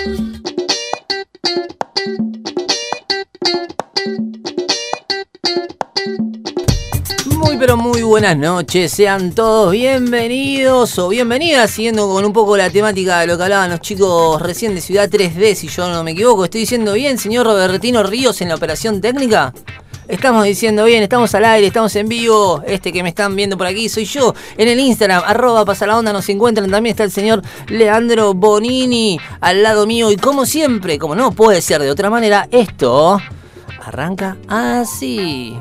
Pero muy buenas noches, sean todos bienvenidos o bienvenidas, siguiendo con un poco la temática de lo que hablaban los chicos recién de Ciudad 3D, si yo no me equivoco. ¿Estoy diciendo bien, señor Robertino Ríos, en la operación técnica? Estamos diciendo bien, estamos al aire, estamos en vivo. Este que me están viendo por aquí soy yo. En el Instagram, @pasalaonda nos encuentran. También está el señor Leandro Bonini al lado mío. Y como siempre, como no puede ser de otra manera, esto arranca así.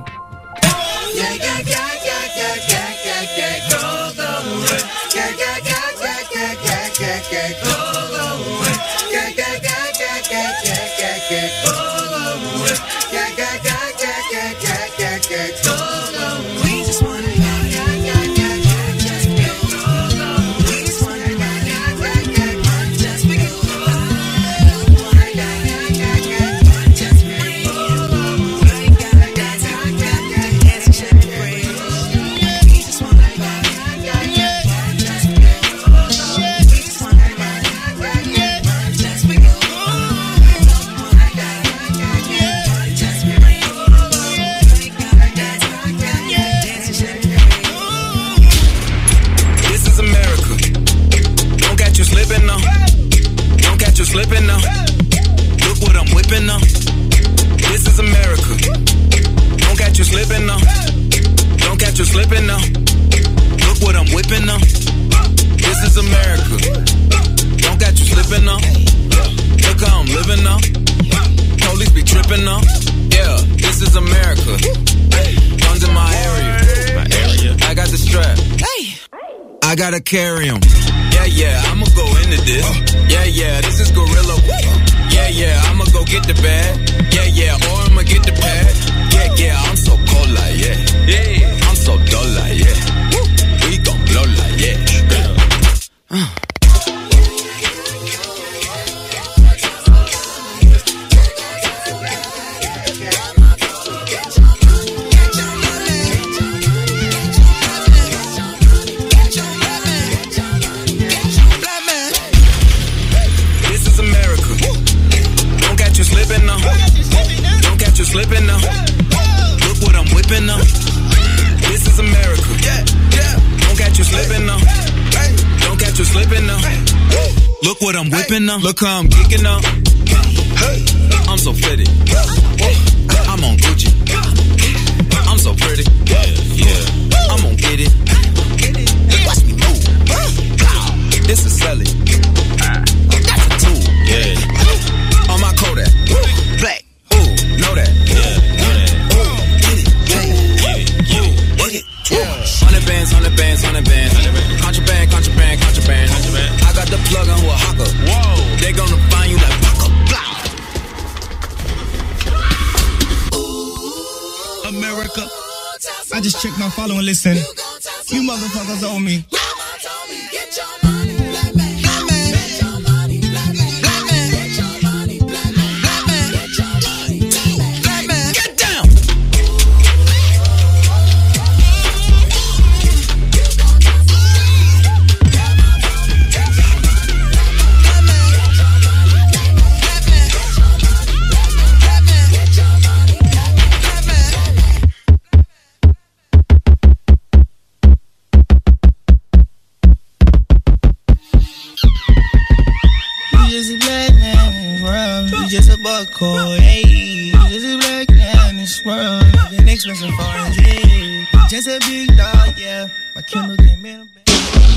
Slipping now. Look what I'm whipping now. This is America. Don't catch you slipping now. Don't catch you slipping now. Look what I'm whipping now. This is America. Don't catch you slipping now. Look how I'm living now. Police be tripping now. Yeah, this is America. Guns in my area. I got the strap. I gotta carry 'em. Yeah, I'ma go into this. Yeah, this is gorilla. Yeah, I'ma go get the bag. Yeah, or I'ma get the pad. Yeah, I'm so cold like, yeah. I'm so dull like, yeah. We gon' blow like, yeah. Slipping now. Look what I'm whipping now. This is America. Yeah. Don't catch you slipping now. Don't catch you slipping now. Look what I'm whipping now. Look how I'm kicking now. I'm so pretty. I'm on Gucci. I'm so pretty. Yeah. I'm gonna get it. Watch me move. This is Sally. That's a tool. Yeah. On my Kodak. Black. Know that. Hundred bands. Contraband. I got the plug on who a hawker. Whoa. They gonna find you like Paco. America. I just checked my follow and listen. You motherfuckers owe me. Cold, hey, just a black man in this world, an expensive foreign, yeah. Just a big dog, yeah. My Kindle came in a bag.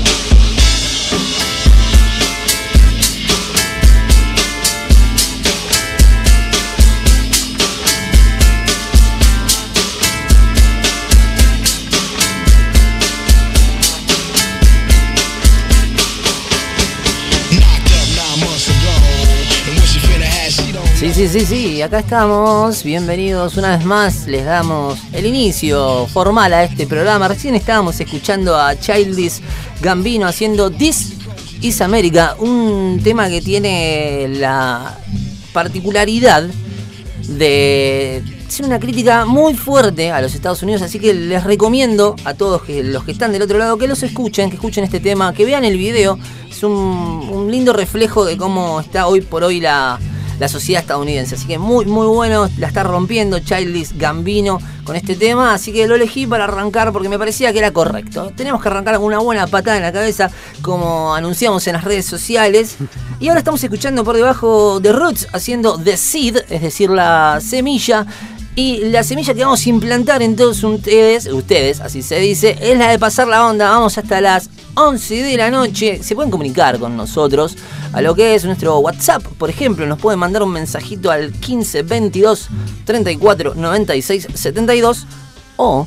Sí, acá estamos, bienvenidos una vez más, les damos el inicio formal a este programa. Recién estábamos escuchando a Childish Gambino haciendo This is America, un tema que tiene la particularidad de hacer una crítica muy fuerte a los Estados Unidos, así que les recomiendo a todos los que están del otro lado que los escuchen, que escuchen este tema, que vean el video. Es un lindo reflejo de cómo está hoy por hoy la sociedad estadounidense, así que muy muy bueno, la está rompiendo Childish Gambino con este tema, así que lo elegí para arrancar porque me parecía que era correcto. Tenemos que arrancar con una buena patada en la cabeza, como anunciamos en las redes sociales, y ahora estamos escuchando por debajo de Roots haciendo The Seed, es decir, la semilla. Y la semilla que vamos a implantar en todos ustedes, así se dice, es la de pasar la onda. Vamos hasta las 11 de la noche. Se pueden comunicar con nosotros a lo que es nuestro WhatsApp. Por ejemplo, nos pueden mandar un mensajito al 15 22 34 96 72 o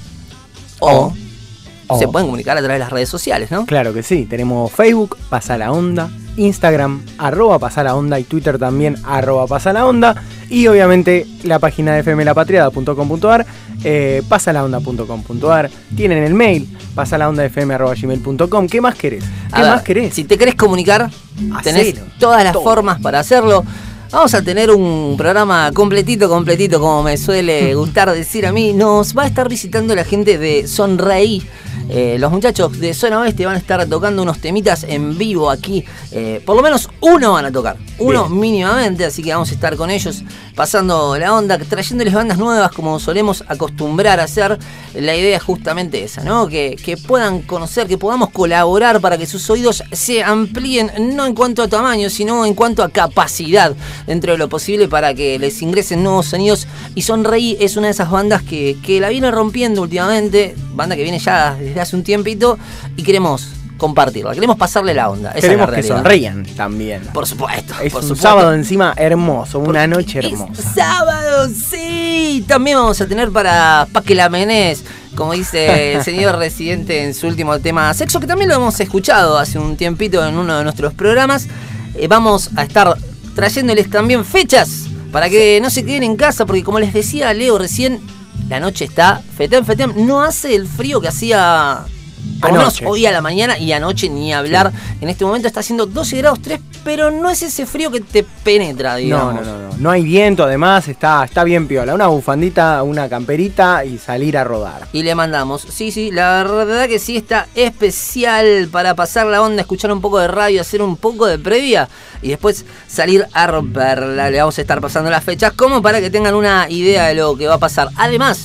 se pueden comunicar a través de las redes sociales, ¿no? Claro que sí. Tenemos Facebook, Pasa la Onda, Instagram, @pasalaonda y Twitter también, @pasalaonda. Y obviamente la página de fmlapatriada.com.ar, pasalaonda.com.ar. Tienen el mail, pasalaondafm@gmail.com. ¿Qué más querés? Más querés? Si te querés comunicar, tenés todas las formas para hacerlo. Vamos a tener un programa completito, como me suele gustar decir a mí. Nos va a estar visitando la gente de Sonreí. Los muchachos de Zona Oeste van a estar tocando unos temitas en vivo aquí. Por lo menos uno van a tocar. Uno bien, mínimamente, así que vamos a estar con ellos pasando la onda, trayéndoles bandas nuevas como solemos acostumbrar a hacer. La idea es justamente esa, ¿no? Que puedan conocer, que podamos colaborar para que sus oídos se amplíen, no en cuanto a tamaño, sino en cuanto a capacidad, dentro de lo posible, para que les ingresen nuevos sonidos. Y Sonreí es una de esas bandas que la viene rompiendo últimamente, banda que viene ya desde hace un tiempito, y queremos compartirla, queremos pasarle la onda. Esa queremos es la que sonrían también. Por supuesto. Es un sábado encima hermoso, una noche hermosa. Es sábado, sí. También vamos a tener para que la menés, como dice el señor Residente en su último tema Sexo, que también lo hemos escuchado hace un tiempito en uno de nuestros programas. Vamos a estar trayéndoles también fechas para que no se queden en casa, porque como les decía Leo recién, la noche está fetem, no hace el frío que hacía por lo menos hoy a la mañana, y anoche ni hablar. Sí. En este momento está haciendo 12 grados 3, pero no es ese frío que te penetra, digamos. No hay viento, además está bien piola. Una bufandita, una camperita y salir a rodar. Y le mandamos, sí, la verdad que sí, está especial para pasar la onda, escuchar un poco de radio, hacer un poco de previa y después salir a romperla. Le vamos a estar pasando las fechas como para que tengan una idea de lo que va a pasar. Además,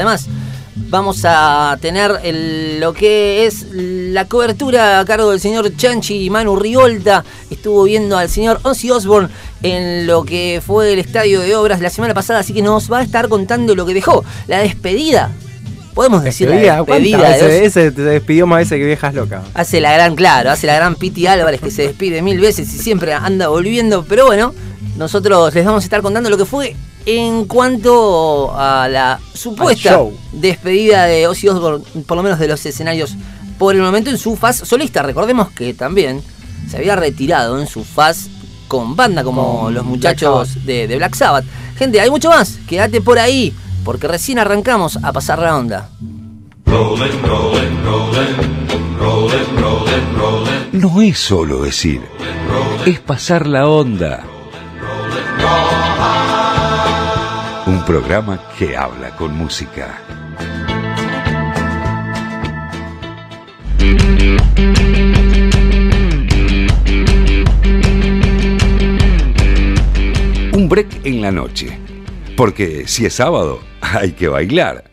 vamos a tener lo que es la cobertura a cargo del señor Chanchi y Manu Riolta. Estuvo viendo al señor Ozzy Osbourne en lo que fue el Estadio de Obras la semana pasada, así que nos va a estar contando lo que dejó. La despedida. Podemos decir la despedida. Ese te despidió más veces que Viejas Locas. Hace la gran Piti Álvarez, que se despide 1000 veces y siempre anda volviendo. Pero bueno, nosotros les vamos a estar contando lo que fue en cuanto a la supuesta despedida de Ozzy Osbourne, por lo menos de los escenarios por el momento, en su faz solista. Recordemos que también se había retirado en su faz con banda, como los muchachos de Black Sabbath. Gente, hay mucho más, quédate por ahí, porque recién arrancamos a pasar la onda. No es solo decir, es pasar la onda. Un programa que habla con música. Un break en la noche. Porque si es sábado, hay que bailar.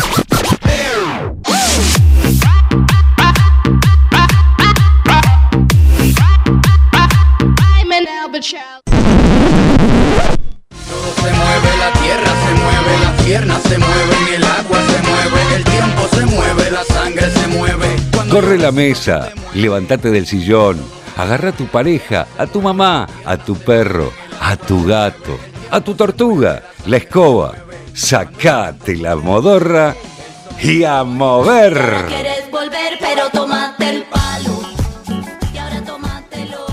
Se mueve la tierra, se mueve las piernas, se mueve el agua, se mueve el tiempo, se mueve la sangre, se mueve. Corre la mesa, levántate del sillón, agarra a tu pareja, a tu mamá, a tu perro, a tu gato, a tu tortuga, la escoba, sacate la modorra y a mover. Ahora quieres volver, pero tómate el palo. Y ahora tómatelo.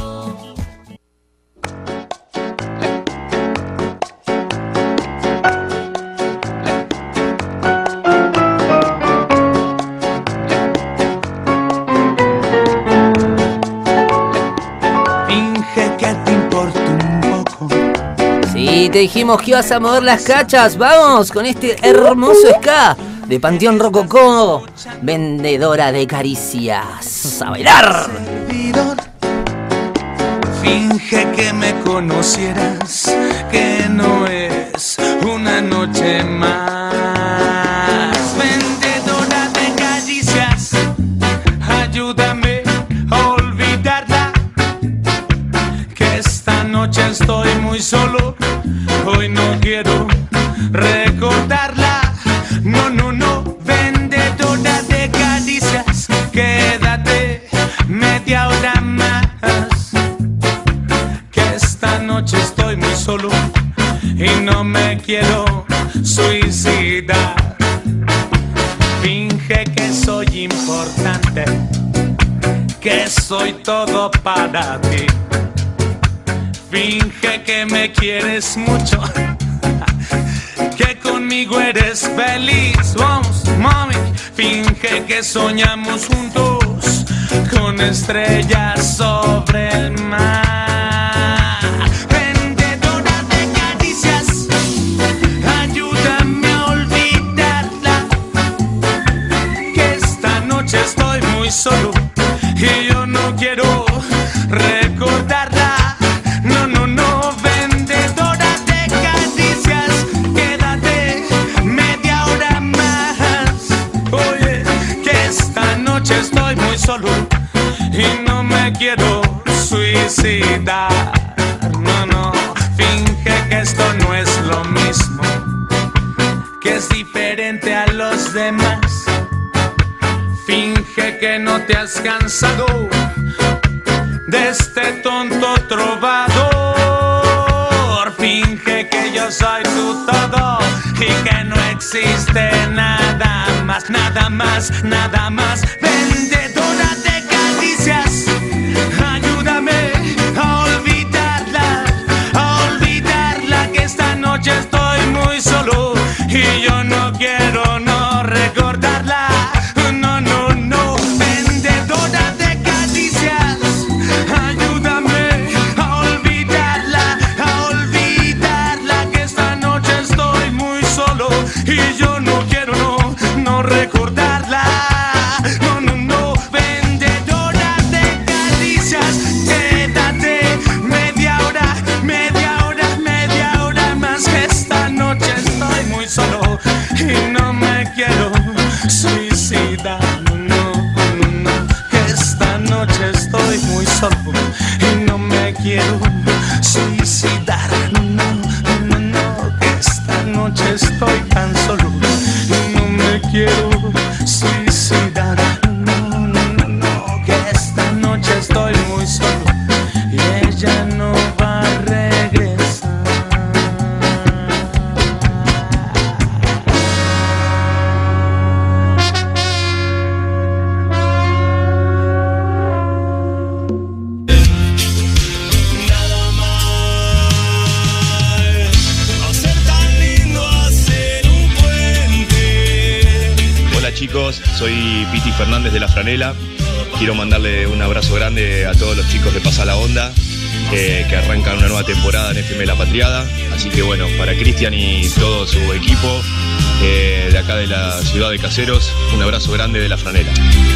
Sí, te dijimos que ibas a mover las cachas. Vamos con este hermoso ska de Panteón Rococó, vendedora de caricias. ¡A bailar! Finge que me conocieras, que no es una noche más. Vendedora de caricias, ayúdame a olvidarla, que esta noche estoy muy solo, hoy no quiero recordarla. No, no, no, vendedora de caricias, quédate media hora más, que esta noche estoy muy solo y no me quiero suicidar. Finge que soy importante, que soy todo para ti. Finge que me quieres mucho, que conmigo eres feliz. Vamos, mami, finge que soñamos juntos con estrellas sobre el mar. Vendedora de caricias, ayúdame a olvidarla, que esta noche estoy muy solo y yo no quiero recordarla. No, no, no, vendedora de caricias, quédate media hora más. Oye, que esta noche estoy muy solo y no me quiero suicidar. No, no, finge que esto no es lo mismo, que es diferente a los demás. Finge que no te has cansado de este tonto trovador. Finge que yo soy tu todo y que no existe nada más, nada más, nada más. Vendedora de caricias, ayúdame a olvidarla, que esta noche estoy muy solo y yo no quiero no recordarla. No, no, no, vendedora de caricias, ayúdame a olvidarla, que esta noche estoy muy solo y yo no quiero no recordarla. No, no, no, vendedora de caricias, quédate media hora más, que esta noche estoy muy solo y no me quiero suicidar. No, no, no, que esta noche estoy muy solo y no me quiero suicidar. No, no, no, que esta noche estoy tan solo y no me quiero suicidar. No, no, no, que esta noche estoy muy solo y ella no va a regresar. Nada mal, no ser tan lindo, hacer un puente. Hola chicos, soy Piti Fernández de La Franela. Quiero mandarle un abrazo grande a todos los chicos de Pasa la Onda, que arrancan una nueva temporada en FM La Patriada. Así que bueno, para Cristian y todo su equipo de acá de la ciudad de Caseros, un abrazo grande de La Franela.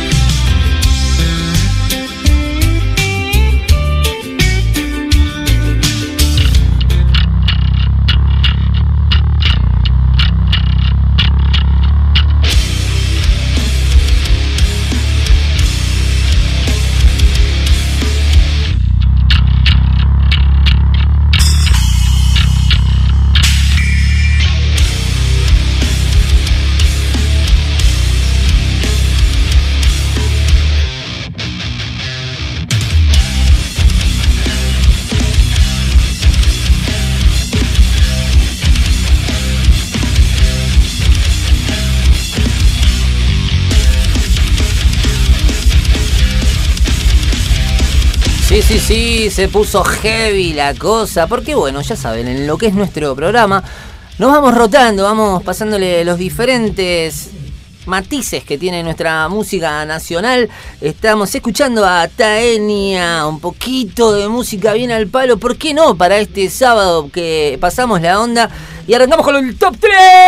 Sí, se puso heavy la cosa, porque bueno, ya saben, en lo que es nuestro programa, nos vamos rotando, vamos pasándole los diferentes matices que tiene nuestra música nacional. Estamos escuchando a Taenia, un poquito de música bien al palo, ¿por qué no? Para este sábado que pasamos la onda y arrancamos con el top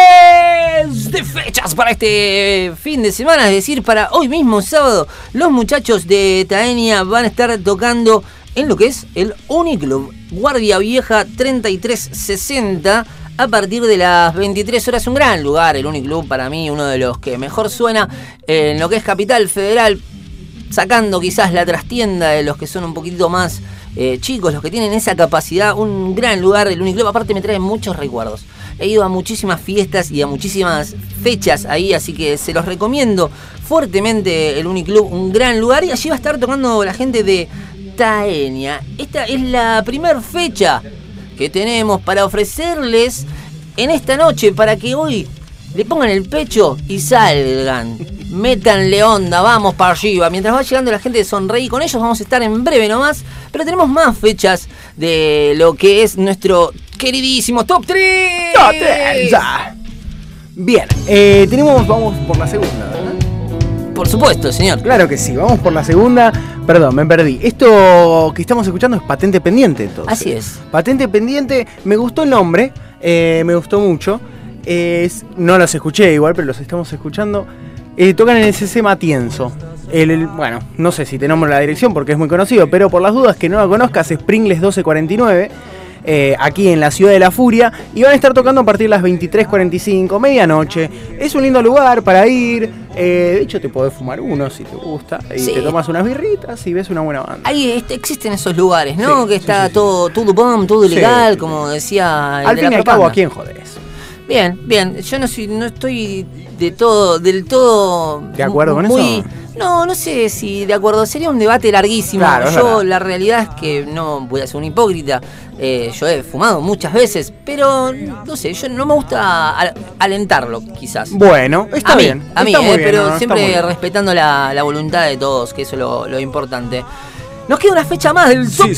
3 de fechas para este fin de semana, es decir, para hoy mismo sábado. Los muchachos de Taenia van a estar tocando en lo que es el Uniclub Guardia Vieja 3360 a partir de las 23 horas. Un gran lugar, el Uniclub, para mí uno de los que mejor suena en lo que es Capital Federal, sacando quizás la trastienda de los que son un poquito más chicos, los que tienen esa capacidad. Un gran lugar, el Uniclub, aparte me trae muchos recuerdos. He ido a muchísimas fiestas y a muchísimas fechas ahí, así que se los recomiendo fuertemente el Uniclub, un gran lugar, y allí va a estar tocando la gente de Taenia. Esta es la primera fecha que tenemos para ofrecerles en esta noche, para que hoy le pongan el pecho y salgan, métanle onda, vamos para arriba. Mientras va llegando la gente de Sonreí, con ellos vamos a estar en breve nomás, pero tenemos más fechas de lo que es nuestro queridísimo Top 3. ¡Top 3! Bien, vamos por la segunda, ¿verdad? Por supuesto, señor. Claro que sí, vamos por la segunda. Perdón, me perdí. Esto que estamos escuchando es Patente Pendiente, entonces. Así es. Patente Pendiente, me gustó el nombre, me gustó mucho. No los escuché igual, pero los estamos escuchando. Tocan en el CC Matienzo. Bueno, no sé si te nombro la dirección porque es muy conocido, pero por las dudas que no la conozcas, es Pringles 1249. Aquí en la Ciudad de la Furia, y van a estar tocando a partir de las 23:45, medianoche. Es un lindo lugar para ir. De hecho, te podés fumar uno si te gusta, y sí, te tomas unas birritas y ves una buena banda. Ahí existen esos lugares, ¿no? Sí, que está sí. todo bomb, todo legal, como decía el al de fin y la al cabo, propaganda. ¿a quién jodés? Bien. Yo no estoy del todo ¿De acuerdo con eso? No sé si de acuerdo. Sería un debate larguísimo. Claro, yo la realidad es que no voy a ser un hipócrita. Yo he fumado muchas veces, pero no sé, yo no me gusta alentarlo, quizás. Bueno, está bien. A mí, está muy bien, pero ¿no? siempre respetando la voluntad de todos, que eso es lo importante. Nos queda una fecha más del Top 3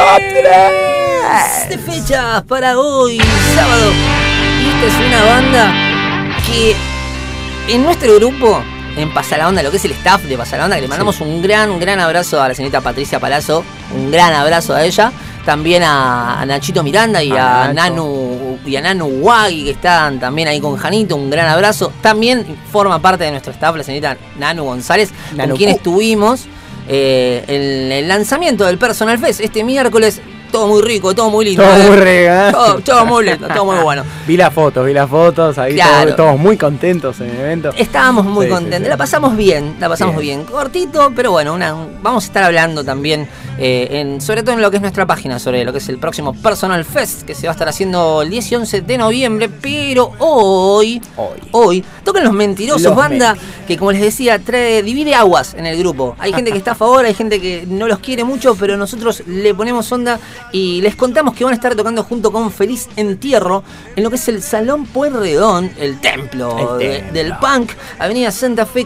de fechas para hoy, sábado. Y esta es una banda que en nuestro grupo, en Pasa la Onda, lo que es el staff de Pasa la Onda, que le mandamos un gran abrazo a la señorita Patricia Palazzo, un gran abrazo a ella, también a Nachito Miranda y a Nanu Wagui, que están también ahí con Janito, un gran abrazo. También forma parte de nuestro staff la señorita Nanu González, con quien estuvimos en el lanzamiento del Personal Fest este miércoles. Todo muy rico, todo muy lindo. Todo muy rico. Todo muy lindo, todo muy bueno. Vi las fotos, ahí claro. todos muy contentos en el evento. Estábamos muy contentos, sí. La pasamos bien. Cortito, pero bueno, vamos a estar hablando también, sobre todo en lo que es nuestra página, sobre lo que es el próximo Personal Fest, que se va a estar haciendo el 10 y 11 de noviembre, pero hoy tocan Los Mentirosos, banda que, como les decía, divide aguas en el grupo. Hay gente que está a favor, hay gente que no los quiere mucho, pero nosotros le ponemos onda y les contamos que van a estar tocando junto con Feliz Entierro en lo que es el Salón Pueyrredón, el templo del punk, Avenida Santa Fe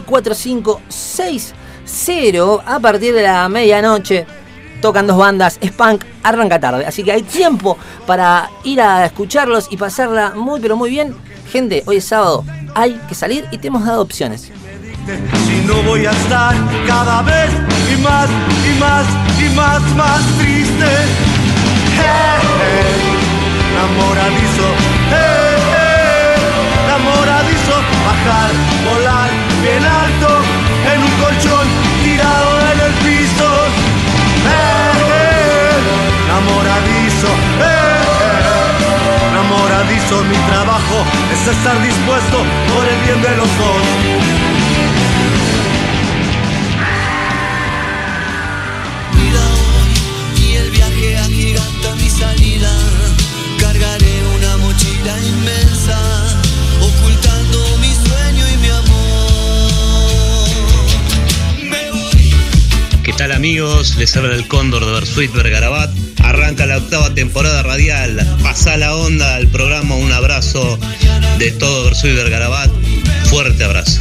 4560, a partir de la medianoche. Tocan dos bandas, es punk, arranca tarde, así que hay tiempo para ir a escucharlos y pasarla muy pero muy bien. Gente, hoy es sábado, hay que salir y te hemos dado opciones. Si no voy a estar cada vez y más triste. Enamoradizo, enamoradizo, bajar, volar bien alto en un colchón tirado en el piso. Enamoradizo, enamoradizo, mi trabajo es estar dispuesto por el bien de los dos. Agiganta mi salida, cargaré una mochila inmensa, ocultando mi sueño y mi amor. Me voy. ¿Qué tal, amigos? Les habla el Cóndor de Bersuit Vergarabat. Arranca la 8ª temporada radial. Pasá la onda al programa. Un abrazo de todo Bersuit Vergarabat. Fuerte abrazo.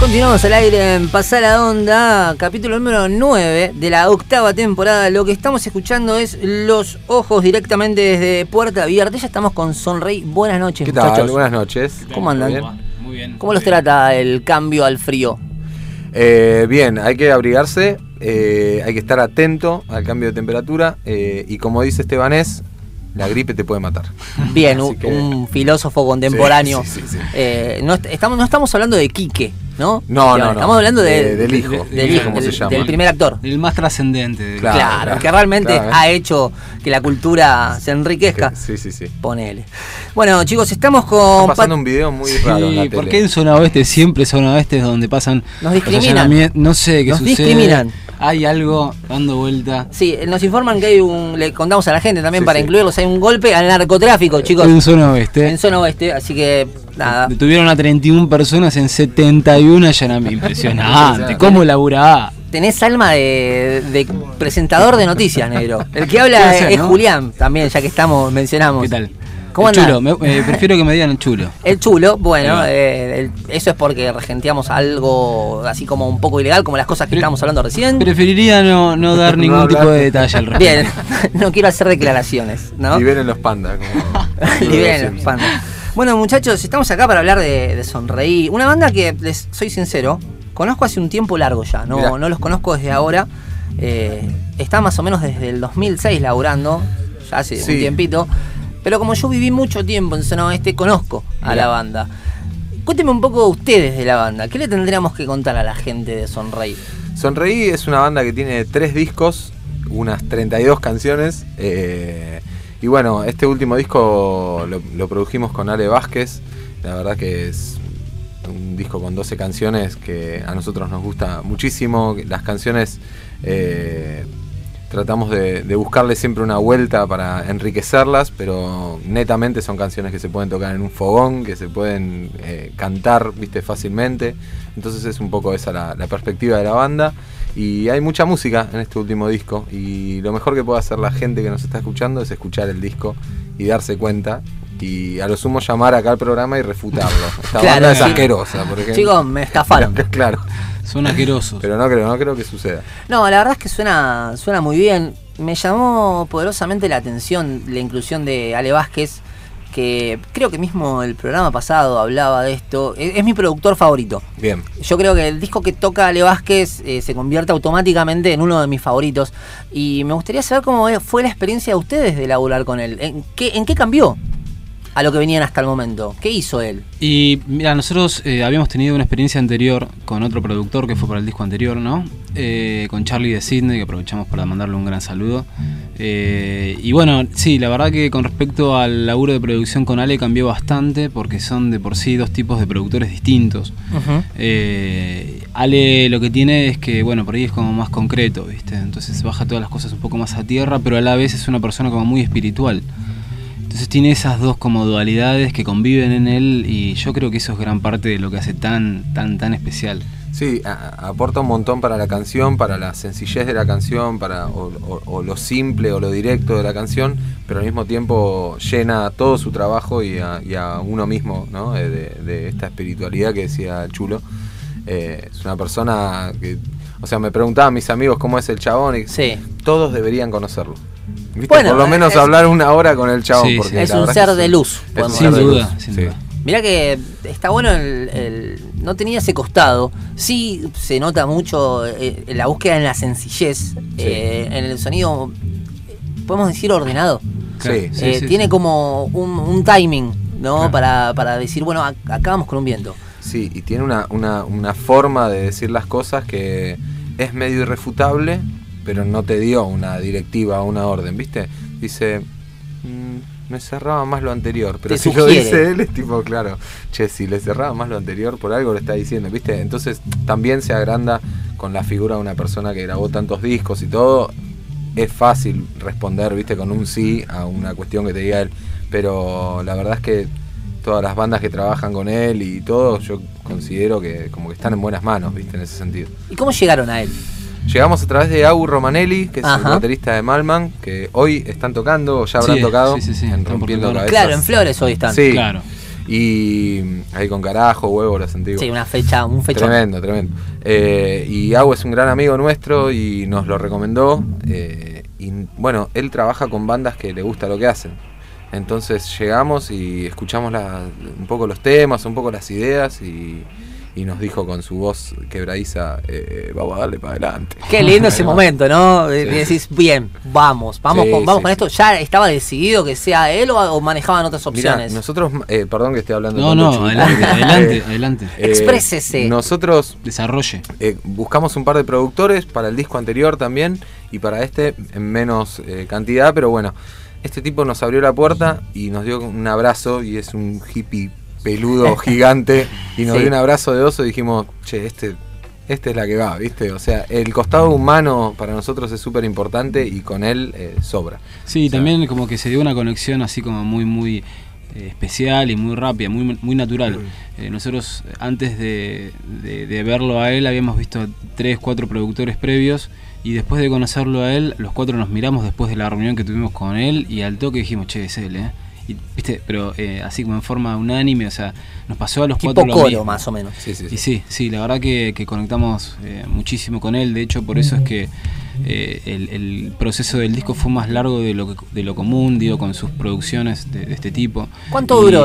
Continuamos al aire en Pasá la Onda, capítulo número 9 de la 8ª temporada. Lo que estamos escuchando es Los Ojos directamente desde Puerta Abierta. Ya estamos con Sonreí. Buenas noches, ¿Qué muchachos. tal? Buenas noches. ¿Cómo andan? Muy bien. ¿Cómo los trata el cambio al frío? Bien, hay que abrigarse, hay que estar atento al cambio de temperatura y como dice Estebanés, la gripe te puede matar. Bien, un filósofo contemporáneo. Sí. No estamos hablando de Quique, ¿no? No. Estamos hablando del hijo. Del hijo, ¿cómo se llama? del primer actor. El más trascendente. Claro, que realmente ha hecho que la cultura se enriquezca. Sí. Ponele. Bueno, chicos, estamos con... Está pasando un video muy raro en la tele. ¿Por qué en Zona Oeste siempre Zona Oeste es donde pasan... Nos discriminan. No sé qué Nos sucede. discriminan. Hay algo dando vuelta. Sí, nos informan que hay le contamos a la gente también para incluirlos, hay un golpe al narcotráfico, chicos. En Zona Oeste. En Zona Oeste, así que nada. Detuvieron a 31 personas en 71 allanamientos. Impresionante. ¿Cómo laburá? Tenés alma de presentador de noticias, negro. El que habla es ¿no? Julián, también, ya que mencionamos. ¿Qué tal? ¿Cómo el chulo, prefiero que me digan el chulo. El chulo, bueno, eso es porque regenteamos algo así como un poco ilegal, como las cosas que estábamos hablando recién. Preferiría no dar ningún tipo de detalle al respecto. Bien, no quiero hacer declaraciones, ¿no? Liberen los pandas. Liberen los pandas. Bueno, muchachos, estamos acá para hablar de Sonreí. Una banda que, les soy sincero, conozco hace un tiempo largo ya, no los conozco desde ahora. Está más o menos desde el 2006 laburando, ya hace un tiempito. Pero como yo viví mucho tiempo en Zona Oeste, conozco a la banda. Cuéntenme un poco ustedes de la banda. ¿Qué le tendríamos que contar a la gente de Sonreí? Sonreí es una banda que tiene 3 discos, unas 32 canciones. Y bueno, este último disco lo produjimos con Ale Vázquez. La verdad que es un disco con 12 canciones que a nosotros nos gusta muchísimo. Las canciones... tratamos de buscarle siempre una vuelta para enriquecerlas, pero netamente son canciones que se pueden tocar en un fogón, que se pueden cantar, viste, fácilmente. Entonces es un poco esa la perspectiva de la banda. Y hay mucha música en este último disco. Y lo mejor que puede hacer la gente que nos está escuchando es escuchar el disco y darse cuenta. Y a lo sumo llamar acá al programa y refutarlo. Esta banda es asquerosa, por ejemplo. Chicos, me estafaron. Claro. Son asquerosos. Pero no creo que suceda. No, la verdad es que suena muy bien. Me llamó poderosamente la atención la inclusión de Ale Vázquez, que creo que mismo el programa pasado hablaba de esto. Es mi productor favorito. Bien. Yo creo que el disco que toca Ale Vázquez se convierte automáticamente en uno de mis favoritos. Y me gustaría saber cómo fue la experiencia de ustedes de laburar con él. ¿En qué cambió a lo que venían hasta el momento? ¿Qué hizo él? Y mira, nosotros habíamos tenido una experiencia anterior con otro productor que fue para el disco anterior, ¿no? Con Charlie de Sydney, que aprovechamos para mandarle un gran saludo. Y bueno, sí, la verdad que con respecto al laburo de producción con Ale cambió bastante, porque son de por sí 2 tipos de productores distintos. Uh-huh. Ale lo que tiene es que, bueno, por ahí es como más concreto, ¿viste? Entonces baja todas las cosas un poco más a tierra, pero a la vez es una persona como muy espiritual. Entonces tiene esas 2 como dualidades que conviven en él, y yo creo que eso es gran parte de lo que hace tan especial. Sí, aporta un montón para la canción, para la sencillez de la canción, o lo simple o lo directo de la canción, pero al mismo tiempo llena todo su trabajo y a uno mismo, ¿no? de esta espiritualidad que decía el Chulo. Es una persona que, o sea, me preguntaban mis amigos cómo es el chabón, y todos deberían conocerlo. ¿Viste? Bueno, por lo menos hablar una hora con el chabón. Sí, porque es un ser de luz. Sin duda. Mirá que está bueno no tenía ese costado. Sí se nota mucho la búsqueda en la sencillez, en el sonido, podemos decir ordenado. Tiene como un timing, ¿no? Para decir, bueno, acá vamos con un viento. Sí, y tiene una forma de decir las cosas que es medio irrefutable, pero no te dio una directiva o una orden, ¿viste? Dice, me cerraba más lo anterior, pero si lo dice él es tipo, claro, che, si le cerraba más lo anterior, por algo lo está diciendo, ¿viste? Entonces también se agranda con la figura de una persona que grabó tantos discos y todo. Es fácil responder, ¿viste? Con un sí a una cuestión que te diga él, pero la verdad es que todas las bandas que trabajan con él y todo, yo considero que como que están en buenas manos, ¿viste? En ese sentido. ¿Y cómo llegaron a él? Llegamos a través de Agu Romanelli, que es el baterista de Malman, que hoy están tocando, o ya habrán tocado, en Rompiendo Cabezas. Claro, en Flores hoy están. Sí. Claro. Y ahí con Carajo, Huevo, las antiguas. Sí, un fechón. Tremendo. Y Agu es un gran amigo nuestro y nos lo recomendó. Y bueno, él trabaja con bandas que le gusta lo que hacen. Entonces llegamos y escuchamos un poco los temas, un poco las ideas y nos dijo con su voz quebradiza, vamos a darle para adelante. Qué lindo ese momento, ¿no? Y decís, bien, vamos con esto. ¿Ya estaba decidido que sea él o manejaban otras opciones? Mirá, nosotros, perdón que esté hablando. Adelante. Exprésese. Nosotros desarrolle. Buscamos un par de productores para el disco anterior también y para este en menos cantidad, pero bueno, este tipo nos abrió la puerta y nos dio un abrazo y es un hippie peludo gigante y nos dio un abrazo de oso y dijimos, che, este es la que va, ¿viste? O sea, el costado humano para nosotros es súper importante y con él sobra. Sí, o sea, también como que se dio una conexión así como muy especial y muy rápida, muy natural. Nosotros antes de verlo a él habíamos visto 3-4 productores previos y después de conocerlo a él, los 4 nos miramos después de la reunión que tuvimos con él y al toque dijimos, che, es él, Y, ¿viste? Pero así como en forma unánime, o sea, nos pasó a los 4 lo mismo. Más o menos. Sí, la verdad que conectamos muchísimo con él. De hecho, por eso es que el proceso del disco fue más largo de lo común, digo, con sus producciones de este tipo. ¿Cuánto duró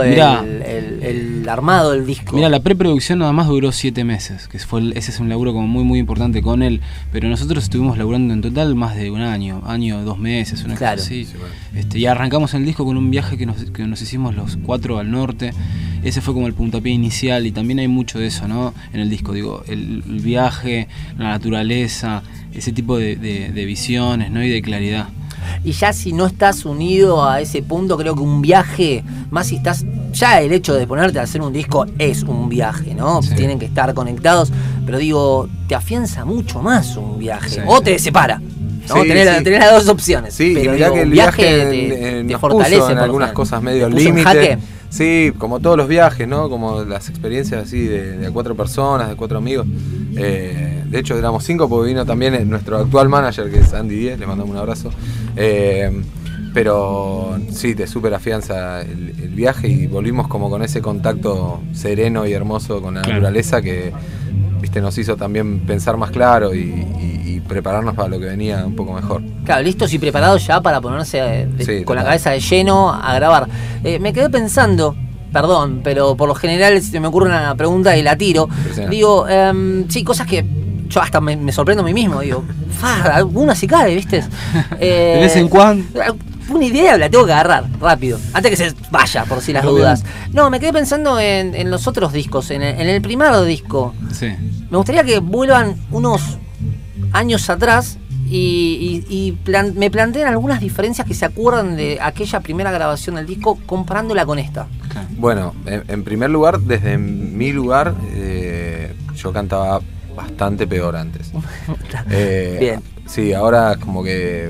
el armado del disco? Mira, la preproducción nada más duró 7 meses, que ese es un laburo como muy importante con él, pero nosotros estuvimos laburando en total más de un año, 2 meses, una cosa así. Sí, bueno. Y arrancamos el disco con un viaje que nos hicimos los 4 al norte. Ese fue como el puntapié inicial y también hay mucho de eso, ¿no? En el disco, digo, el viaje, la naturaleza, ese tipo de visiones, ¿no? Y de claridad. Y ya si no estás unido a ese punto, creo que un viaje, más si estás, ya el hecho de ponerte a hacer un disco es un viaje, ¿no? Sí. Tienen que estar conectados, pero digo, te afianza mucho más un viaje, o te separa. ¿No? Tenés las dos opciones. Sí, pero ya que el viaje te fortalece en algunas cosas medio límite. Sí, como todos los viajes, ¿no? Como las experiencias así de 4 personas, de 4 amigos. De hecho, éramos 5 porque vino también nuestro actual manager, que es Andy Díez, le mandamos un abrazo. Pero sí, te súper afianza el viaje y volvimos como con ese contacto sereno y hermoso con la naturaleza que, viste, nos hizo también pensar más claro y prepararnos para lo que venía un poco mejor. Claro, listos y preparados ya para ponerse con la cabeza de lleno a grabar. Me quedé pensando, perdón, pero por lo general si me ocurre una pregunta y la tiro. Digo, sí, cosas que yo hasta me sorprendo a mí mismo. Digo, alguna sí cae, ¿viste? De vez en cuando. Una idea la tengo que agarrar rápido, antes que se vaya, por si las dudas. No, me quedé pensando en los otros discos, en el primer disco. Sí. Me gustaría que vuelvan unos años atrás y me planteen algunas diferencias que se acuerdan de aquella primera grabación del disco comparándola con esta. Bueno, en primer lugar, desde mi lugar, yo cantaba bastante peor antes. Bien. Sí, ahora como que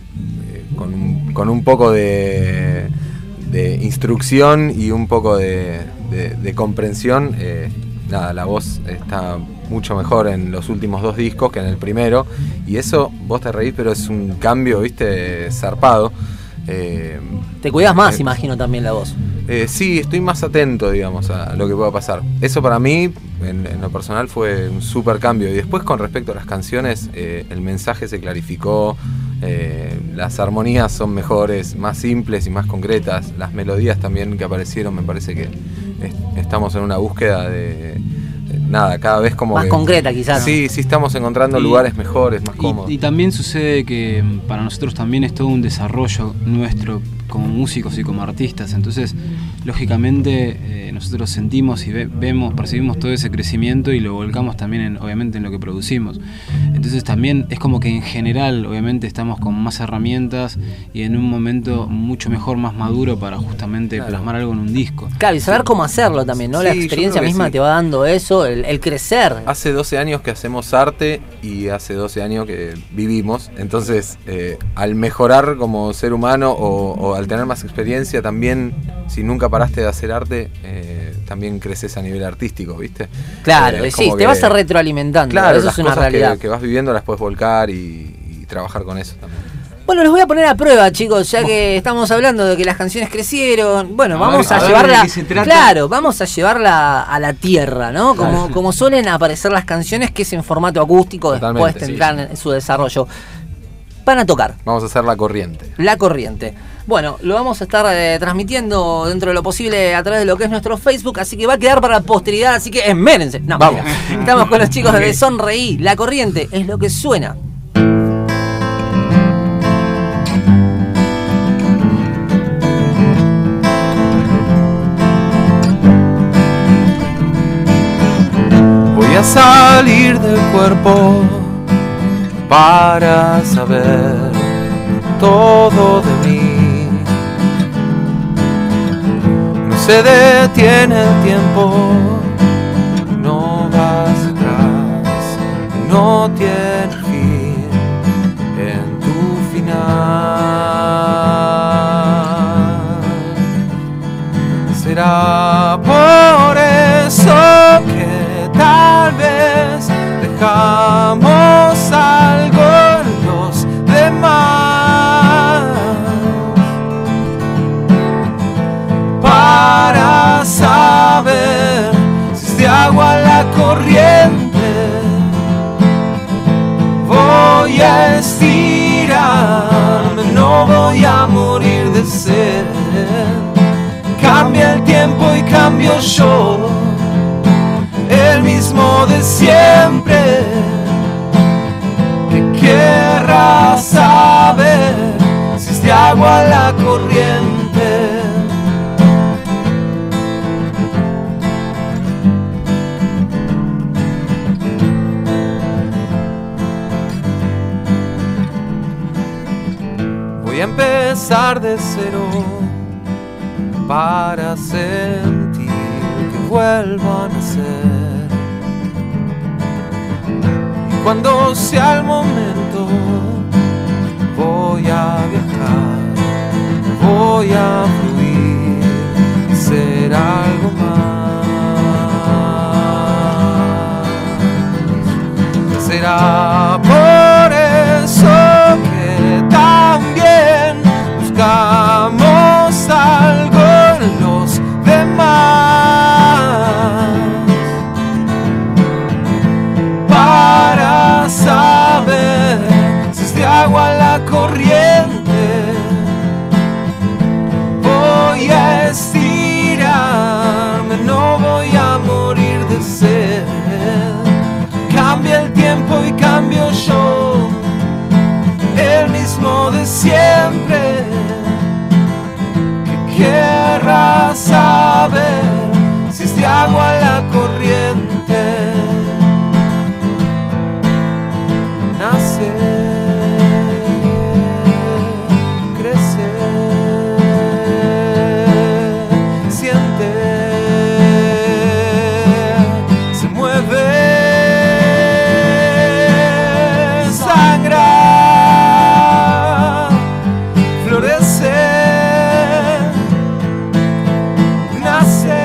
con un poco de instrucción y un poco de comprensión, nada, la voz está mucho mejor en los últimos 2 discos que en el primero, y eso, vos te reís, pero es un cambio, viste, zarpado. Te cuidas más, imagino, también la voz. Sí, estoy más atento, digamos, a lo que pueda pasar. Eso para mí, en lo personal, fue un súper cambio. Y después, con respecto a las canciones, el mensaje se clarificó, las armonías son mejores, más simples y más concretas. Las melodías también que aparecieron, me parece que estamos en una búsqueda de nada, cada vez como más concreta quizás. Sí, ¿no? Sí, estamos encontrando lugares mejores, más cómodos. Y también sucede que para nosotros también es todo un desarrollo nuestro como músicos y como artistas. Entonces, lógicamente, nosotros sentimos y percibimos todo ese crecimiento y lo volcamos también obviamente en lo que producimos. Entonces también es como que en general, obviamente, estamos con más herramientas y en un momento mucho mejor, más maduro para justamente plasmar algo en un disco. Claro, y saber cómo hacerlo también, ¿no? La experiencia misma te va dando eso, el crecer. Hace 12 años que hacemos arte y hace 12 años que vivimos. Entonces, al mejorar como ser humano o al tener más experiencia, también, si nunca paraste de hacer arte, también creces a nivel artístico, ¿viste? Claro, sí, te vas a retroalimentando. Claro, eso es una realidad. Que vas viviendo las puedes volcar y trabajar con eso también. Bueno, los voy a poner a prueba, chicos, ya que estamos hablando de que las canciones crecieron. Bueno, vamos a ver llevarla. de qué se trata. Claro, vamos a llevarla a la tierra, ¿no? Como suelen aparecer las canciones, que es en formato acústico, después tendrán su desarrollo. Van a tocar. Vamos a hacer La Corriente. La Corriente. Bueno, lo vamos a estar transmitiendo dentro de lo posible a través de lo que es nuestro Facebook, así que va a quedar para la posteridad, así que esmérense. No, vamos. Estamos con los chicos de Sonreí. La Corriente es lo que suena. Voy a salir del cuerpo para saber todo de mí. No se detiene el tiempo, no va hacia atrás, no tiene fin en tu final. Será por eso que tal vez dejamos algo en los demás para saber si es de agua la corriente. Voy a estirarme, no voy a morir de sed. Cambia el tiempo y cambio yo, el mismo de siempre, que querrá saber si es de agua la corriente. Voy a empezar de cero para sentir que vuelvo a nacer. Y cuando sea el momento, voy a viajar, voy a fluir y ser algo más. Será por eso que también buscamos algo en los demás para saber si es de agua la corriente. Voy a estirarme, no voy a morir de sed. Cambia el tiempo y cambio yo, el mismo de siempre, que querrá saber si es de agua la corriente. Nacer, crecer, siente, se mueve, sangra, florece, nace.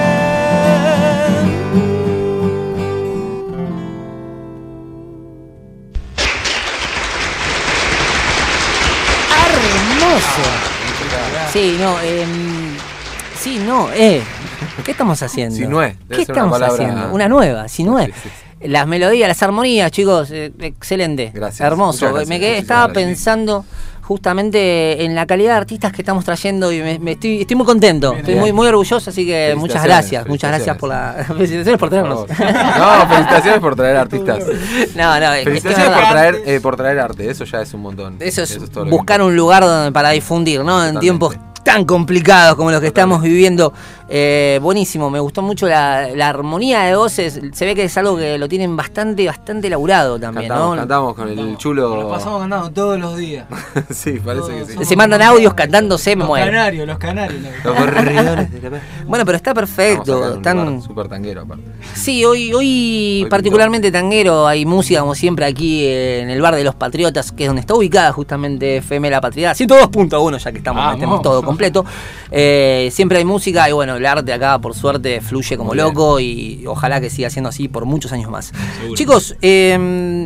¿Qué estamos haciendo? Sinué, ¿Qué estamos haciendo? Una nueva, Sinué. Sí. Las melodías, las armonías, chicos, excelente. Gracias. Hermoso. Muchas gracias. Estaba pensando justamente en la calidad de artistas que estamos trayendo y estoy muy contento. Estoy muy orgulloso, así que muchas gracias. Muchas gracias por la. Felicitaciones por tenernos. No, felicitaciones por traer artistas. No, Felicitaciones por traer arte, eso ya es un montón. Eso es todo buscar un lugar para difundir, ¿no? En tiempos tan complicados como los que estamos viviendo. Buenísimo, me gustó mucho la armonía de voces. Se ve que es algo que lo tienen bastante laburado también, ¿no? Cantamos con el chulo. Lo pasamos cantando todos los días. Sí, parece que sí. Se mandan audios cantándose, me muero. Los canarios. Los corredores de la. Bueno, pero está perfecto. Están súper tanguero aparte. Sí, hoy particularmente tanguero. Hay música como siempre aquí en el Bar de los Patriotas, que es donde está ubicada justamente FM La Patriada. 102.1, ya que metemos todo completo. Siempre hay música y bueno, el arte acá por suerte fluye como loco y ojalá que siga siendo así por muchos años más. Seguro. Chicos,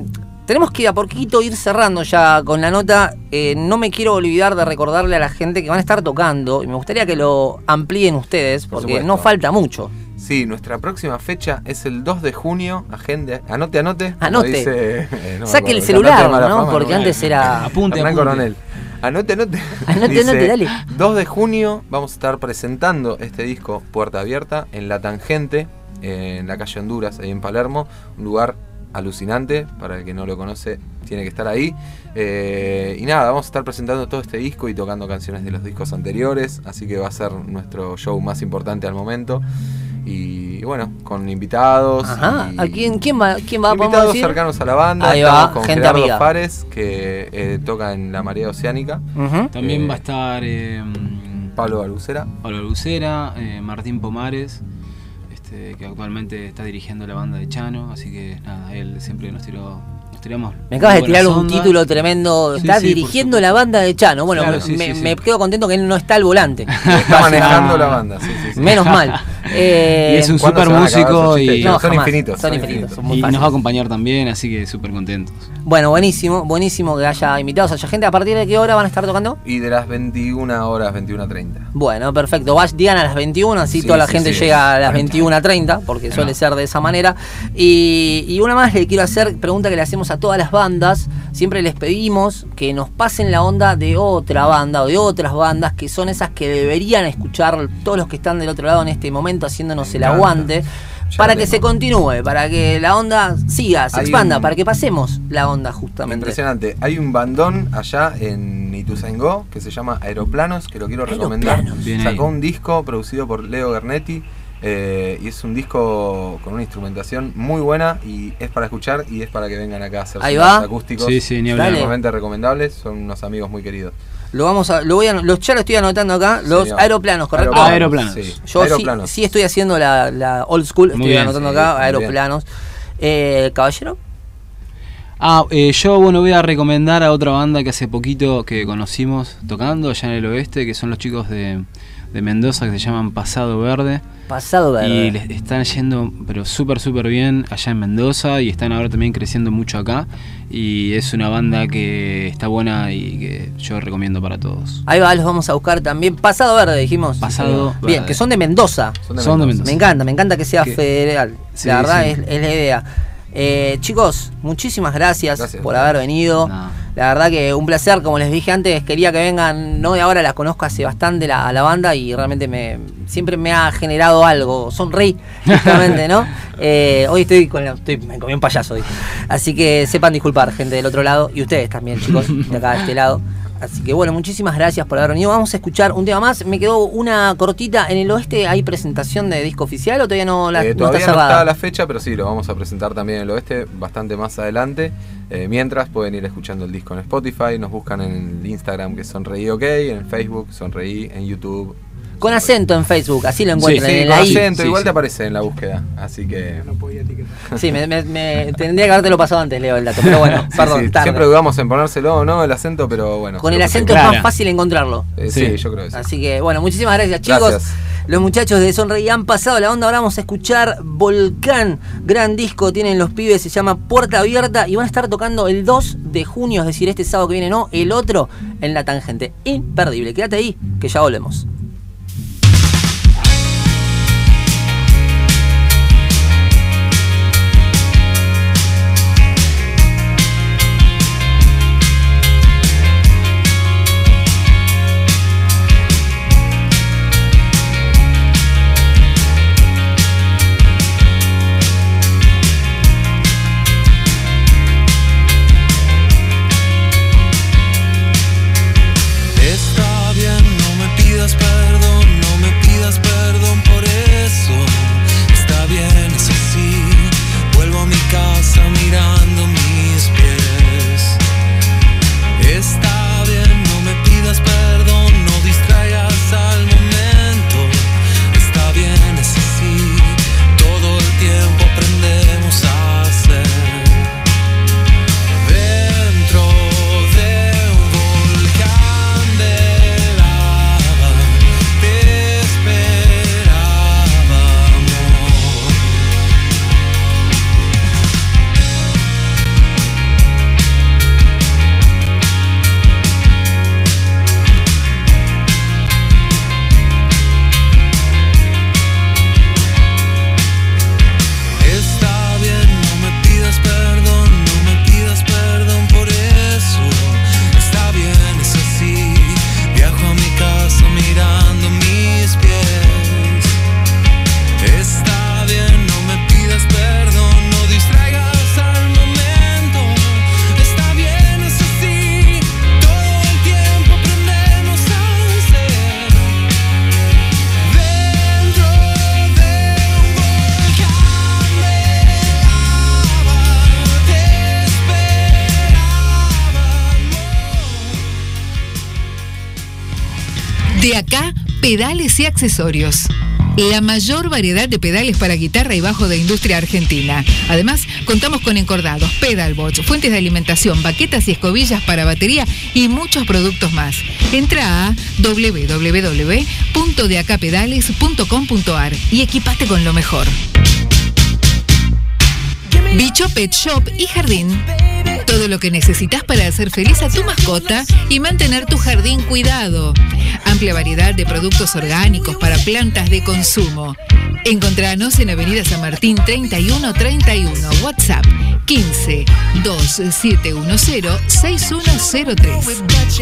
tenemos que a poquito ir cerrando ya con la nota. No me quiero olvidar de recordarle a la gente que van a estar tocando, y me gustaría que lo amplíen ustedes, Por porque supuesto. no falta mucho. Sí, nuestra próxima fecha es el 2 de junio. Agende, anote. como Anote. dice, Saque el cantante celular, de mala ¿no? fama, Porque antes era... Hernán Coronel. Anote. Anote, dale. 2 de junio vamos a estar presentando este disco Puerta Abierta en La Tangente, en la calle Honduras, ahí en Palermo. Un lugar alucinante, para el que no lo conoce tiene que estar ahí. Y nada, vamos a estar presentando todo este disco y tocando canciones de los discos anteriores, así que va a ser nuestro show más importante al momento. Y bueno, con invitados. Ajá. y ¿A quién va? ¿Podemos invitados decir? cercanos a la banda. Ahí Estamos va, con gente Gerardo amiga. Fares, que toca en La Marea Oceánica. También va a estar Pablo Balbucera. Martín Pomares, que actualmente está dirigiendo la banda de Chano, así que nada, él siempre nos tiramos. Me acabas de muy tirar buenas un ondas. título tremendo. Sí, Está sí, dirigiendo la banda de Chano. Bueno, Claro, sí, sí. me quedo contento que él no está al volante. Está manejando la banda, sí. Menos mal. Y es un ¿Cuándo súper se van a acabar músico esos chistes? y No, son jamás. infinitos. Son infinitos, son muy y nos fáciles. va a acompañar también, así que súper contentos. Bueno, buenísimo que haya invitados, haya gente. ¿A partir de qué hora van a estar tocando? Y de las 21 horas, 21:30. Bueno, perfecto. Digan a las 21, así Sí, toda la sí, gente sí. llega a las 21:30, porque suele ser de esa manera. Y una más le quiero hacer, pregunta que le hacemos a todas las bandas. Siempre les pedimos que nos pasen la onda de otra banda o de otras bandas, que son esas que deberían escuchar todos los que están del otro lado en este momento haciéndonos el aguante. Para que se continúe, para que la onda siga, se Hay expanda, un- para que pasemos la onda justamente. Impresionante. Hay un bandón allá en Ituzaingó que se llama Aeroplanos, que lo quiero recomendar. Bien Sacó ahí. un disco producido por Leo Gernetti. Y es un disco con una instrumentación muy buena y es para escuchar y es para que vengan acá a hacer Ahí sus va. acústicos. Sí, ni hablar. Realmente recomendables, son unos amigos muy queridos. Ya lo estoy anotando acá, los Señor. aeroplanos, ¿correcto? Aeroplanos. Sí. Yo Aeroplanos. sí estoy haciendo la old school, Muy estoy bien, anotando sí, acá, muy aeroplanos. Caballero. Yo voy a recomendar a otra banda que hace poquito que conocimos tocando allá en el oeste, que son los chicos de Mendoza, que se llaman Pasado Verde. Pasado Verde. Y les están yendo pero súper bien allá en Mendoza y están ahora también creciendo mucho acá. Y es una banda que está buena y que yo recomiendo para todos. Ahí va, los vamos a buscar también. Pasado Verde, dijimos. Pasado Bien, Verde. que son de Mendoza. Son de Mendoza. Me encanta que sea Que- federal. Sí, la verdad sí. es la idea. Chicos, muchísimas gracias por haber venido. No. La verdad que un placer, como les dije antes, quería que vengan, no de ahora, las conozco hace bastante a la banda y realmente siempre me ha generado algo, sonreí, justamente, ¿no? Hoy me comí un payaso hoy. Así que sepan disculpar, gente del otro lado, y ustedes también, chicos, de acá de este lado. Así que bueno, muchísimas gracias por haber venido. Vamos a escuchar un tema más. Me quedó una cortita. ¿En el oeste hay presentación de disco oficial o todavía no Todavía está no cerrada? está la fecha, pero sí, lo vamos a presentar también en el oeste bastante más adelante. Mientras pueden ir escuchando el disco en Spotify, nos buscan en el Instagram que es Sonreí OK, en el Facebook Sonreí, en YouTube. Con acento en Facebook, así lo encuentran. Sí, en con la I. acento, Sí, igual sí. te aparece en la búsqueda, así que... Sí, me tendría que habértelo pasado antes, Leo, el dato. Pero bueno, Sí, perdón, sí, tarde. siempre dudamos en ponérselo o no, el acento, pero bueno. Con el creo que acento sí. es Clara. más fácil encontrarlo. Sí, yo creo que sí. Así que bueno, muchísimas gracias, chicos. Gracias. Los muchachos de Sonreí han pasado la onda. Ahora vamos a escuchar Volcán. Gran disco tienen los pibes, se llama Puerta Abierta. Y van a estar tocando el 2 de junio, es decir, este sábado que viene, no, el otro, en La Tangente. Imperdible. Quédate ahí, que ya volvemos. Está bien, no me pidas perdón. acá, pedales y accesorios. La mayor variedad de pedales para guitarra y bajo de industria argentina. Además, contamos con encordados, pedalboards, fuentes de alimentación, baquetas y escobillas para batería y muchos productos más. Entra a www.deacapedales.com.ar y equipate con lo mejor. Bicho Pet Shop y Jardín. Todo lo que necesitas para hacer feliz a tu mascota y mantener tu jardín cuidado. Amplia variedad de productos orgánicos para plantas de consumo. Encontranos en Avenida San Martín 3131. WhatsApp 15 2710 6103.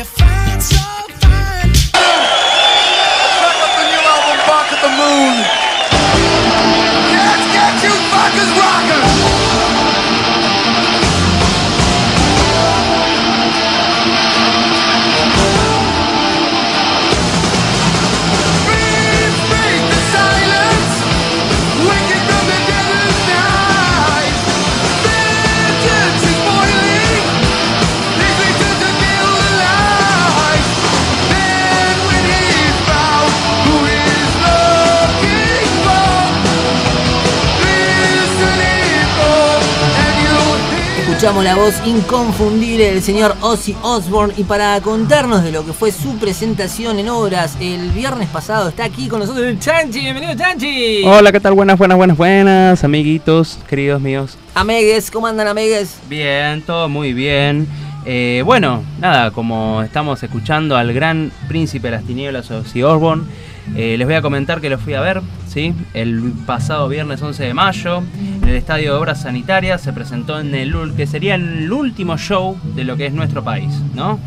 Escuchamos la voz inconfundible del señor Ozzy Osbourne, y para contarnos de lo que fue su presentación en Obras el viernes pasado está aquí con nosotros el Chanchi. Bienvenido, Chanchi. Hola, ¿qué tal? Buenas, amiguitos, queridos míos. Amegues, ¿cómo andan, amegues? Bien, todo muy bien. Bueno, nada, como estamos escuchando al gran príncipe de las tinieblas, Ozzy Osbourne, les voy a comentar que lo fui a ver, ¿sí? El pasado viernes 11 de mayo, en el Estadio de Obras Sanitarias, se presentó en que sería el último show de lo que es nuestro país, ¿no?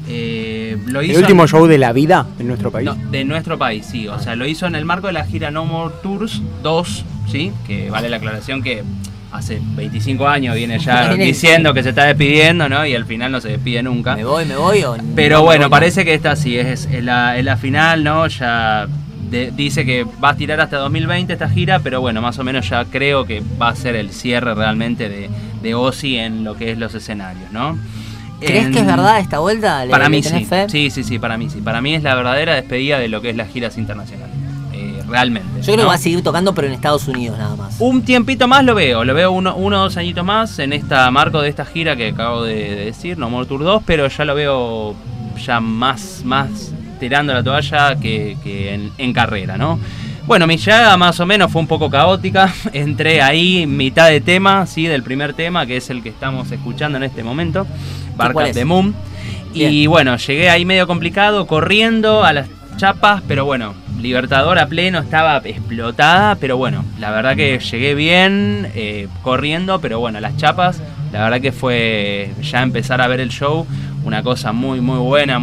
Lo hizo ¿El último show de la vida en nuestro país? No, de nuestro país, sí. O sea, lo hizo en el marco de la gira No More Tours 2, ¿sí? Que vale la aclaración que hace 25 años viene ya diciendo que se está despidiendo, ¿no? Y al final no se despide nunca. ¿Me voy o Pero no bueno, voy? Parece que esta sí, es la final, ¿no? Ya dice que va a tirar hasta 2020 esta gira, pero bueno, más o menos ya creo que va a ser el cierre realmente de Ozzy en lo que es los escenarios, ¿no? ¿Crees que es verdad esta vuelta? Para mí tenés sí. fe? Sí, para mí sí. Para mí es la verdadera despedida de lo que es las giras internacionales. Realmente. Yo creo que va a seguir tocando, pero en Estados Unidos nada más. Un tiempito más lo veo uno o 2 añitos más en esta marco de esta gira que acabo de decir, No More Tour 2, pero ya lo veo ya más tirando la toalla que en carrera, ¿no? Bueno, mi llegada más o menos fue un poco caótica. Entré ahí mitad de tema, sí, del primer tema, que es el que estamos escuchando en este momento, Bark at the Moon. Y bueno, llegué ahí medio complicado, corriendo a las chapas, pero bueno, Libertador a pleno, estaba explotada, pero bueno, la verdad que llegué bien, corriendo, pero bueno, las chapas, la verdad que fue ya empezar a ver el show, una cosa muy buena,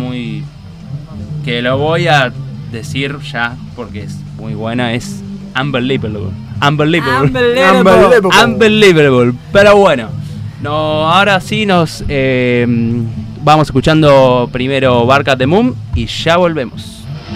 que lo voy a decir ya porque es muy buena, es unbelievable. Pero bueno, no, ahora sí nos vamos escuchando primero Bark at the Moon y ya volvemos.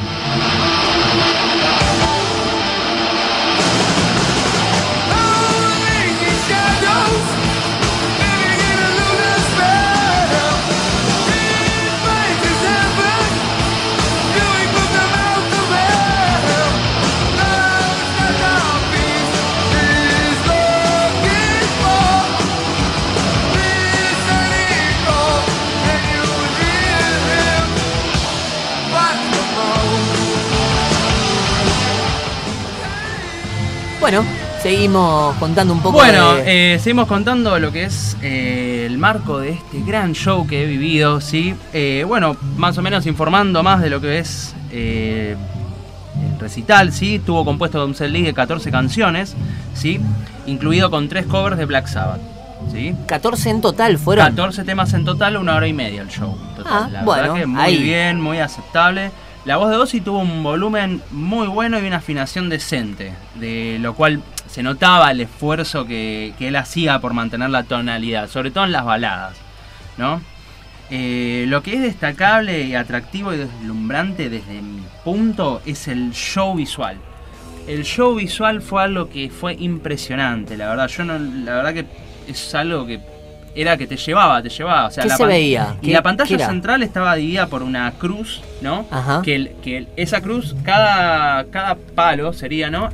Bueno, seguimos contando un poco. Bueno, seguimos contando lo que es el marco de este gran show que he vivido, ¿sí? Bueno, más o menos informando más de lo que es el recital, ¿sí? Tuvo compuesto un setlist de 14 canciones, ¿sí? Incluido con 3 covers de Black Sabbath, ¿sí? 14 en total fueron. 14 temas en total, 1 hora y media el show. Total. La bueno, verdad que muy bien, muy aceptable. La voz de Ozzy tuvo un volumen muy bueno y una afinación decente, de lo cual se notaba el esfuerzo que él hacía por mantener la tonalidad, sobre todo en las baladas, ¿no? Lo que es destacable y atractivo y deslumbrante desde mi punto es el show visual. El show visual fue algo que fue impresionante, la verdad. La verdad que es algo que era que te llevaba. O sea, ¿Qué se veía? Y la pantalla qué era? central estaba dividida por una cruz, ¿no? Ajá. Que esa cruz, cada palo sería, ¿no?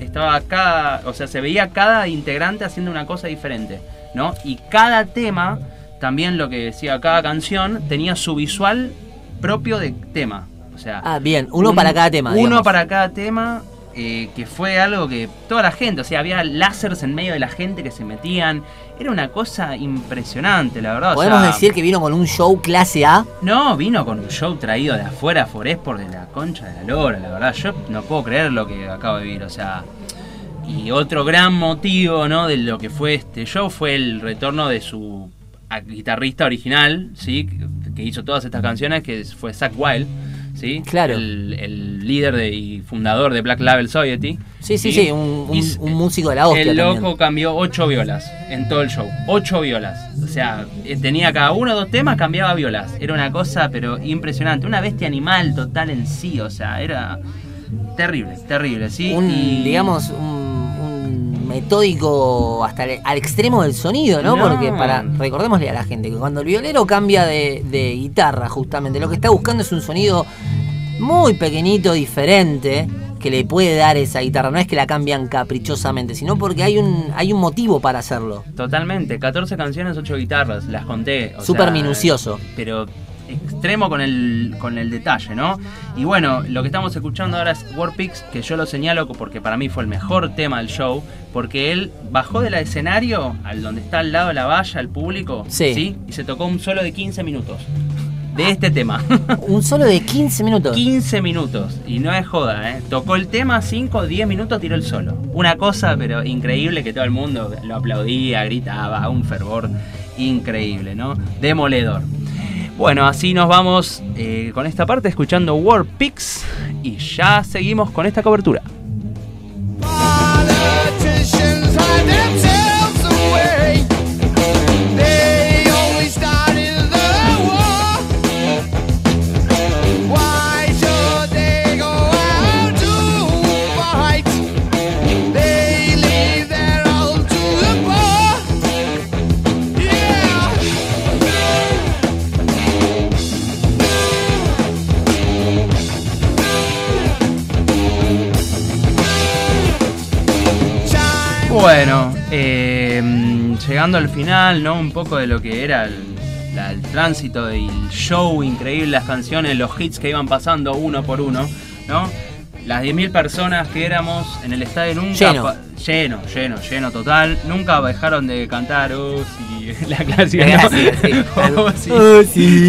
O sea, se veía cada integrante haciendo una cosa diferente, ¿no? Y cada tema, también lo que decía, cada canción tenía su visual propio de tema. O sea, bien, uno para cada tema. Uno digamos. para cada tema, que fue algo que toda la gente, o sea, había láseres en medio de la gente que se metían. Era una cosa impresionante, la verdad. ¿Podemos decir que vino con un show clase A? No, vino con un show traído de afuera, por de la concha de la lora, la verdad. Yo no puedo creer lo que acabo de vivir, o sea. Y otro gran motivo, ¿no?, de lo que fue este show fue el retorno de su guitarrista original, ¿sí?, que hizo todas estas canciones, que fue Zakk Wylde, ¿sí? Claro. El líder y fundador de Black Label Society. Sí, un músico de la hostia. El loco también. cambió 8 violas en todo el show. 8 violas. O sea, tenía cada uno 2 temas, cambiaba violas. Era una cosa, pero impresionante. Una bestia animal total en sí. O sea, era terrible, ¿sí? Digamos, un metódico hasta al extremo del sonido, ¿no? Porque recordémosle a la gente que cuando el violero cambia de guitarra, justamente, lo que está buscando es un sonido muy pequeñito, diferente, que le puede dar esa guitarra. No es que la cambian caprichosamente, sino porque hay un motivo para hacerlo. Totalmente, 14 canciones, 8 guitarras, las conté. Súper minucioso. Pero extremo con el detalle, ¿no? Y bueno, lo que estamos escuchando ahora es War Pigs, que yo lo señalo porque para mí fue el mejor tema del show, porque él bajó del escenario al donde está al lado de la valla, el público, ¿sí? Y se tocó un solo de 15 minutos. De este tema. ¿Un solo de 15 minutos? 15 minutos. Y no es joda, ¿eh? Tocó el tema, 5 o 10 minutos, tiró el solo. Una cosa, pero increíble, que todo el mundo lo aplaudía, gritaba, un fervor increíble, ¿no? Demoledor. Bueno, así nos vamos con esta parte escuchando War Pigs y ya seguimos con esta cobertura. Bueno, llegando al final, ¿no? Un poco de lo que era el tránsito y el show increíble, las canciones, los hits que iban pasando uno por uno, ¿no? Las 10.000 personas que éramos en el estadio nunca... Lleno total. Nunca dejaron de cantar la clásica, ¿no? Sí.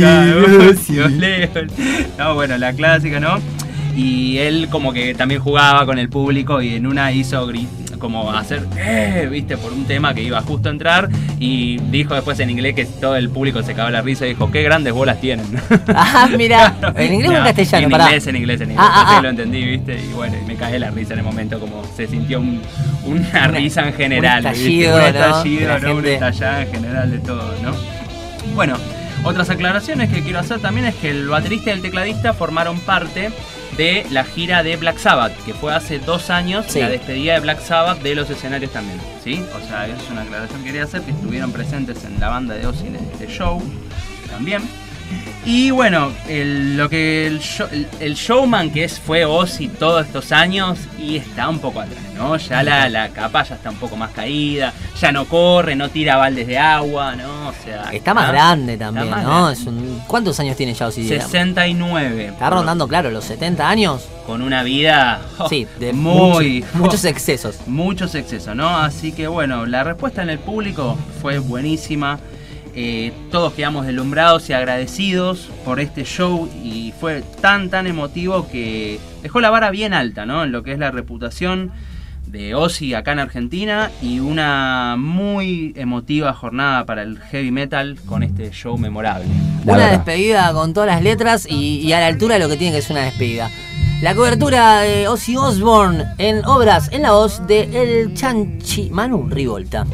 No, bueno, la clásica, ¿no? Y él como que también jugaba con el público y en una hizo como hacer, viste, por un tema que iba justo a entrar, y dijo después en inglés que todo el público se cagó la risa y dijo, qué grandes bolas tienen. Ah, mira, ¿en inglés o en castellano? En inglés. Así lo entendí, viste, y bueno, me cagué la risa en el momento, como se sintió una risa en general. Un estallido, un estallado en general de todo, ¿no? Bueno, otras aclaraciones que quiero hacer también es que el baterista y el tecladista formaron parte de la gira de Black Sabbath, que fue hace 2 años, la despedida de Black Sabbath de los escenarios también, ¿sí? O sea, eso es una aclaración que quería hacer, que estuvieron presentes en la banda de Ozzy en este show también. Y bueno, el showman que fue Ozzy todos estos años, y está un poco atrás, ¿no? Ya la capa ya está un poco más caída, ya no corre, no tira baldes de agua, ¿no? O sea, está más grande también, ¿no? ¿Cuántos años tiene ya Ozzy? 69. Está rondando, claro, los 70 años. Con una vida de muchos excesos. Muchos excesos, ¿no? Así que bueno, la respuesta en el público fue buenísima. Todos quedamos deslumbrados y agradecidos por este show, y fue tan emotivo que dejó la vara bien alta, ¿no? En lo que es la reputación de Ozzy acá en Argentina, y una muy emotiva jornada para el heavy metal con este show memorable. Una despedida con todas las letras y a la altura de lo que tiene que ser una despedida. La cobertura de Ozzy Osbourne en Obras, en la voz de El Chanchi Manu Rivolta.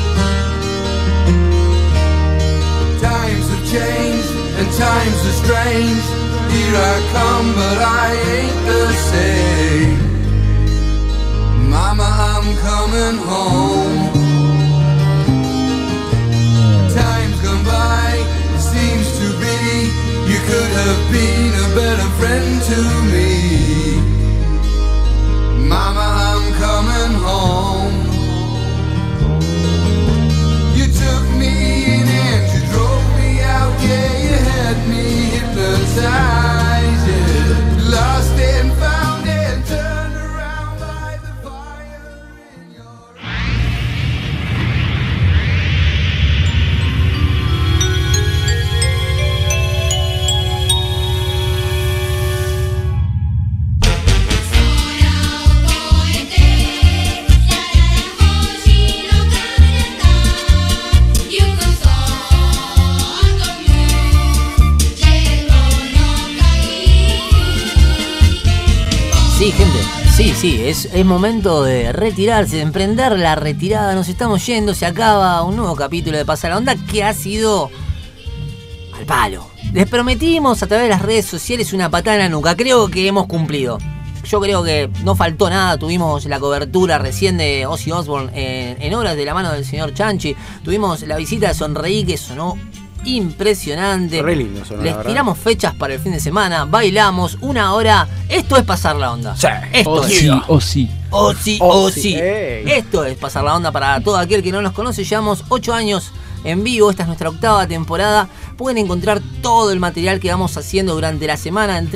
Times are strange. times. Here I come, but I ain't the same. Mama, I'm coming home. Time's gone by, it seems to be. You could have been a better friend to me. Mama, I'm coming home. You took me in and you drove me out. Yeah, you had me hypnotized. Yeah. Lost and found and turned around by the fire in your Sí, gente, sí, es momento de retirarse, de emprender la retirada. Nos estamos yendo, se acaba un nuevo capítulo de Pasa la Onda que ha sido al palo. Les prometimos a través de las redes sociales una patada en la nuca, creo que hemos cumplido. Yo creo que no faltó nada, tuvimos la cobertura recién de Ozzy Osbourne en horas de la mano del señor Chanchi, tuvimos la visita de Sonreí que sonó impresionante. Re lindo sonó, les tiramos fechas para el fin de semana, bailamos una hora. Esto es pasar la onda. Sí. Esto es. Sí. Esto es pasar la onda para todo aquel que no nos conoce. Llevamos 8 años en vivo, esta es nuestra 8ª temporada. Pueden encontrar todo el material que vamos haciendo durante la semana en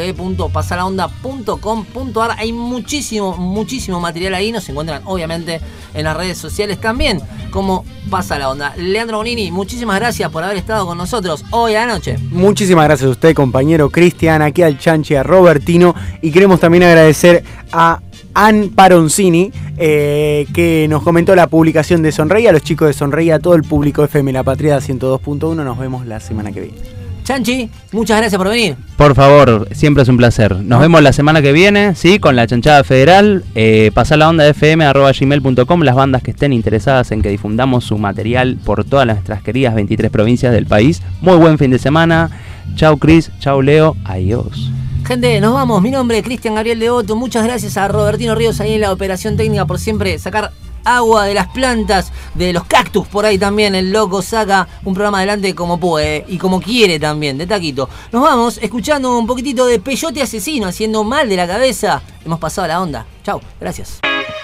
www.pasalaonda.com.ar. Hay muchísimo material ahí. Nos encuentran obviamente en las redes sociales también como Pasa la Onda. Leandro Bonini, muchísimas gracias por haber estado con nosotros hoy a la noche. Muchísimas gracias a usted, compañero Cristian, aquí al Chanchi, a Robertino, y queremos también agradecer a Ann Paroncini, que nos comentó la publicación de Sonreí, a los chicos de Sonreí, a todo el público FM La Patriada 102.1. Nos vemos la semana que viene. Chanchi, muchas gracias por venir. Por favor, siempre es un placer. Nos vemos la semana que viene, ¿sí? Con la chanchada federal. pasalaondafm@gmail.com. Las bandas que estén interesadas en que difundamos su material por todas nuestras queridas 23 provincias del país. Muy buen fin de semana. Chau Cris, chau Leo, adiós. Gente, nos vamos. Mi nombre es Cristian Gabriel Devoto. Muchas gracias a Robertino Ríos ahí en la operación técnica por siempre sacar agua de las plantas, de los cactus por ahí también. El loco saca un programa adelante como puede y como quiere también, de taquito. Nos vamos escuchando un poquitito de Peyote Asesino haciendo Mal de la Cabeza. Hemos pasado la onda. Chau, gracias.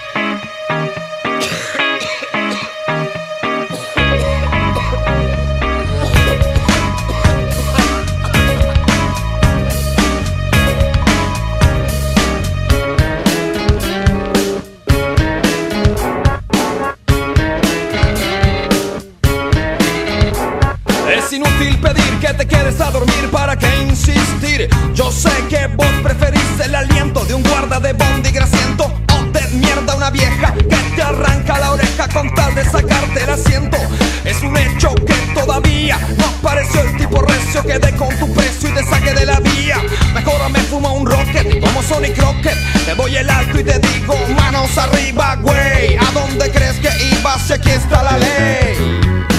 Es inútil pedir que te quedes a dormir, ¿para qué insistir? Yo sé que vos preferís el aliento de un guarda de bondi grasiento o de mierda una vieja que te arranca la oreja con tal de sacarte el asiento. Es un hecho que todavía no apareció el tipo recio que dé con tu precio y te saque de la vía. Mejor me fumo un rocket como Sonic Rocket. Te doy el alto y te digo manos arriba, güey. ¿A dónde crees que ibas si aquí está la ley?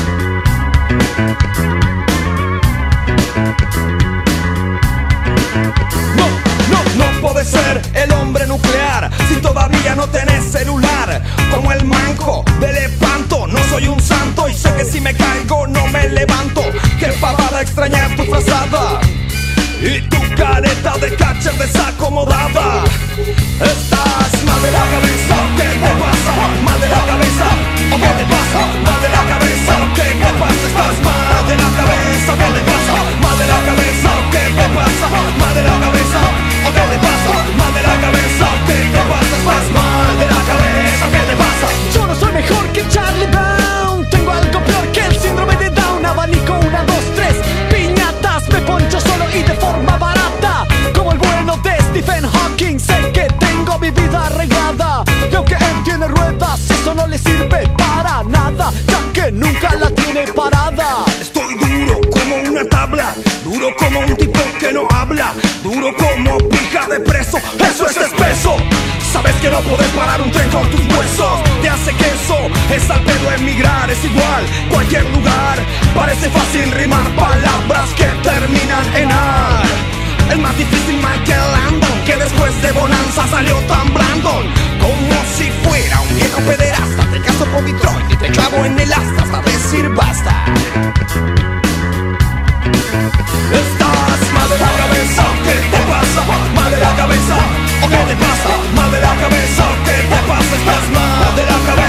No podés ser el hombre nuclear si todavía no tenés celular. Como el manco del Lepanto, no soy un santo y sé que si me caigo no me levanto. Qué pavada extrañar tu frazada y tu careta de catcher desacomodada. Estás mal de la cabeza, ¿qué te pasa? Mal de la cabeza, ¿o qué te pasa? Mal de la cabeza, ¿qué te pasa? Estás mal de la cabeza, ¿qué te pasa? Mal de la cabeza, ¿qué te pasa? Mal de la cabeza, ¿o qué te pasa? Mal de la cabeza, ¿qué te pasa? Estás mal de la cabeza, ¿qué te pasa? Yo no soy mejor que Charlie Brown, tengo algo peor que el síndrome de Down. Abanico 1, 2, 3, piñatas, me poncho solo y de forma barata. Como el bueno de Stephen Hawking, sé que tengo mi vida arreglada. Y aunque él tiene ruedas, eso no le sirve para nada, ya que nunca la tiene parada. Estoy duro como una tabla, duro como un tipo que no habla, duro como pija de preso, eso es espeso. Sabes que no podés parar un tren con tus huesos. Te hace queso, es al pedo emigrar. Es igual, cualquier lugar. Parece fácil rimar palabras que terminan en ar. El más difícil Michael Landon, que después de Bonanza salió tan Brandon. Como si fuera un viejo pederasta. Te caso por Detroit y te clavo en el asta hasta decir basta. Estás mal de la cabeza, ¿qué te pasa? Mal de la cabeza, ¿o qué te pasa? Mal de la cabeza, ¿qué te pasa? Estás mal de la cabeza.